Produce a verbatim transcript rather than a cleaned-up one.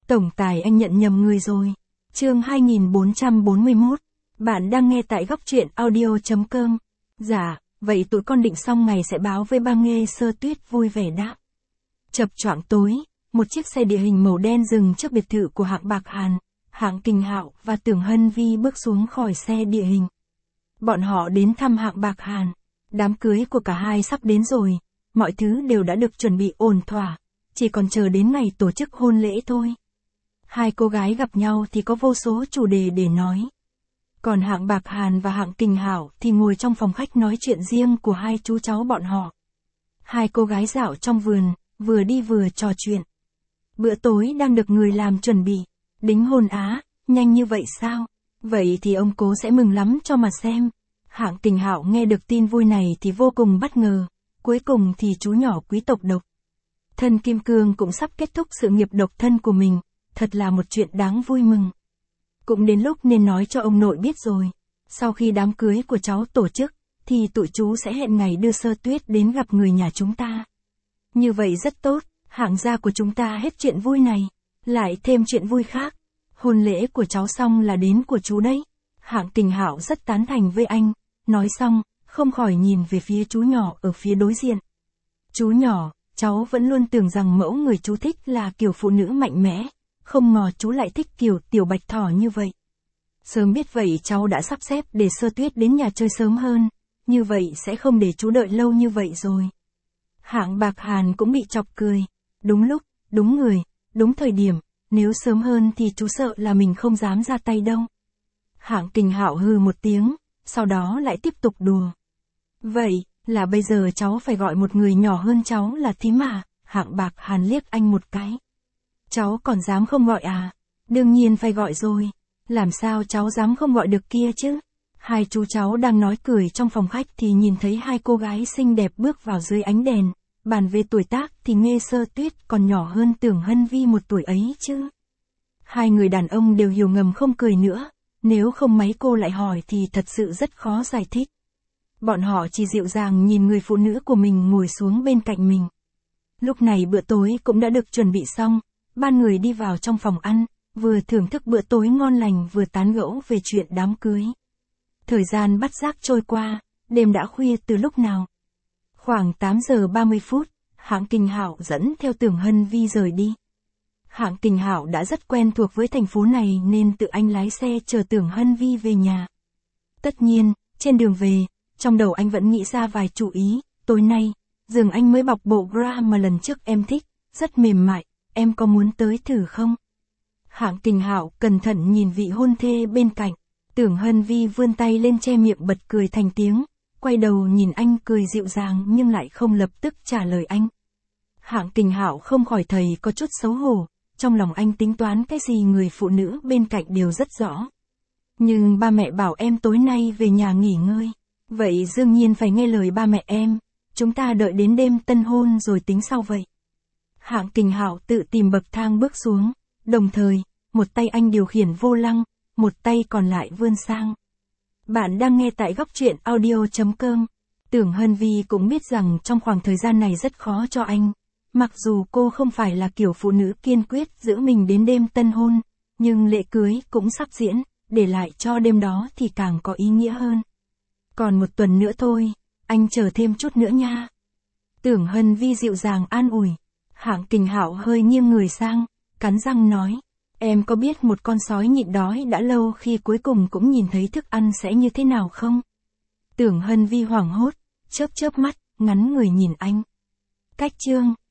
Tổng tài anh nhận nhầm người rồi. Chương hai nghìn bốn trăm bốn mươi mốt. Bạn đang nghe tại góc truyện audio chấm com. Dạ, vậy tụi con định xong ngày sẽ báo với ba Nghê Sơ Tuyết vui vẻ đáp. Chập choạng tối, một chiếc xe địa hình màu đen dừng trước biệt thự của Hạng Bạc Hàn, Hạng Kình Hạo và Tưởng Hân Vi bước xuống khỏi xe địa hình. Bọn họ đến thăm Hạng Bạc Hàn. Đám cưới của cả hai sắp đến rồi, mọi thứ đều đã được chuẩn bị ổn thỏa, chỉ còn chờ đến ngày tổ chức hôn lễ thôi. Hai cô gái gặp nhau thì có vô số chủ đề để nói. Còn Hạng Bạc Hàn và Hạng Kình Hạo thì ngồi trong phòng khách nói chuyện riêng của hai chú cháu bọn họ. Hai cô gái dạo trong vườn, vừa đi vừa trò chuyện. Bữa tối đang được người làm chuẩn bị. Đính hôn á, nhanh như vậy sao? Vậy thì ông cố sẽ mừng lắm cho mà xem. Hạng Kình Hạo nghe được tin vui này thì vô cùng bất ngờ. Cuối cùng thì chú nhỏ quý tộc độc thân Kim Cương cũng sắp kết thúc sự nghiệp độc thân của mình. Thật là một chuyện đáng vui mừng. Cũng đến lúc nên nói cho ông nội biết rồi. Sau khi đám cưới của cháu tổ chức, thì tụi chú sẽ hẹn ngày đưa Sơ Tuyết đến gặp người nhà chúng ta. Như vậy rất tốt, Hạng gia của chúng ta hết chuyện vui này, lại thêm chuyện vui khác. Hôn lễ của cháu xong là đến của chú đấy. Hạng Kình Hạo rất tán thành với anh, nói xong, không khỏi nhìn về phía chú nhỏ ở phía đối diện. Chú nhỏ, cháu vẫn luôn tưởng rằng mẫu người chú thích là kiểu phụ nữ mạnh mẽ, không ngờ chú lại thích kiểu tiểu bạch thỏ như vậy. Sớm biết vậy cháu đã sắp xếp để Sơ Tuyết đến nhà chơi sớm hơn, như vậy sẽ không để chú đợi lâu như vậy rồi. Hạng Bạc Hàn cũng bị chọc cười. Đúng lúc, đúng người, đúng thời điểm, nếu sớm hơn thì chú sợ là mình không dám ra tay đâu. Hạng Kình Hạo hừ một tiếng, sau đó lại tiếp tục đùa. Vậy, là bây giờ cháu phải gọi một người nhỏ hơn cháu là thím à? Hạng Bạc Hàn liếc anh một cái. Cháu còn dám không gọi à? Đương nhiên phải gọi rồi. Làm sao cháu dám không gọi được kia chứ? Hai chú cháu đang nói cười trong phòng khách thì nhìn thấy hai cô gái xinh đẹp bước vào dưới ánh đèn. Bàn về tuổi tác thì Nghê Sơ Tuyết còn nhỏ hơn Tưởng Hân Vi một tuổi ấy chứ. Hai người đàn ông đều hiểu ngầm không cười nữa. Nếu không mấy cô lại hỏi thì thật sự rất khó giải thích. Bọn họ chỉ dịu dàng nhìn người phụ nữ của mình ngồi xuống bên cạnh mình. Lúc này bữa tối cũng đã được chuẩn bị xong. Ba người đi vào trong phòng ăn, vừa thưởng thức bữa tối ngon lành vừa tán gẫu về chuyện đám cưới. Thời gian bắt giác trôi qua, đêm đã khuya từ lúc nào. Khoảng tám giờ ba mươi phút, Hạng Kình Hạo dẫn theo Tưởng Hân Vi rời đi. Hạng Kình Hạo đã rất quen thuộc với thành phố này nên tự anh lái xe chờ Tưởng Hân Vi về nhà. Tất nhiên, trên đường về, trong đầu anh vẫn nghĩ ra vài chủ ý. Tối nay, giường anh mới bọc bộ bra mà lần trước em thích, rất mềm mại, em có muốn tới thử không? Hạng Kình Hạo cẩn thận nhìn vị hôn thê bên cạnh. Tưởng Hân Vi vươn tay lên che miệng bật cười thành tiếng, quay đầu nhìn anh cười dịu dàng nhưng lại không lập tức trả lời anh. Hạng Kình Hạo không khỏi thấy có chút xấu hổ, trong lòng anh tính toán cái gì người phụ nữ bên cạnh đều rất rõ. Nhưng ba mẹ bảo em tối nay về nhà nghỉ ngơi, vậy đương nhiên phải nghe lời ba mẹ em, chúng ta đợi đến đêm tân hôn rồi tính sau vậy. Hạng Kình Hạo tự tìm bậc thang bước xuống, đồng thời, một tay anh điều khiển vô lăng, một tay còn lại vươn sang. Bạn đang nghe tại góc truyện audio chấm com. Tưởng Hân Vi cũng biết rằng trong khoảng thời gian này rất khó cho anh. Mặc dù cô không phải là kiểu phụ nữ kiên quyết giữ mình đến đêm tân hôn, nhưng lễ cưới cũng sắp diễn, để lại cho đêm đó thì càng có ý nghĩa hơn. Còn một tuần nữa thôi, anh chờ thêm chút nữa nha. Tưởng Hân Vi dịu dàng an ủi. Hạng Kình Hạo hơi nghiêng người sang, cắn răng nói. Em có biết một con sói nhịn đói đã lâu khi cuối cùng cũng nhìn thấy thức ăn sẽ như thế nào không? Tưởng Hân Vi hoảng hốt, chớp chớp mắt, ngắn người nhìn anh. Cách chương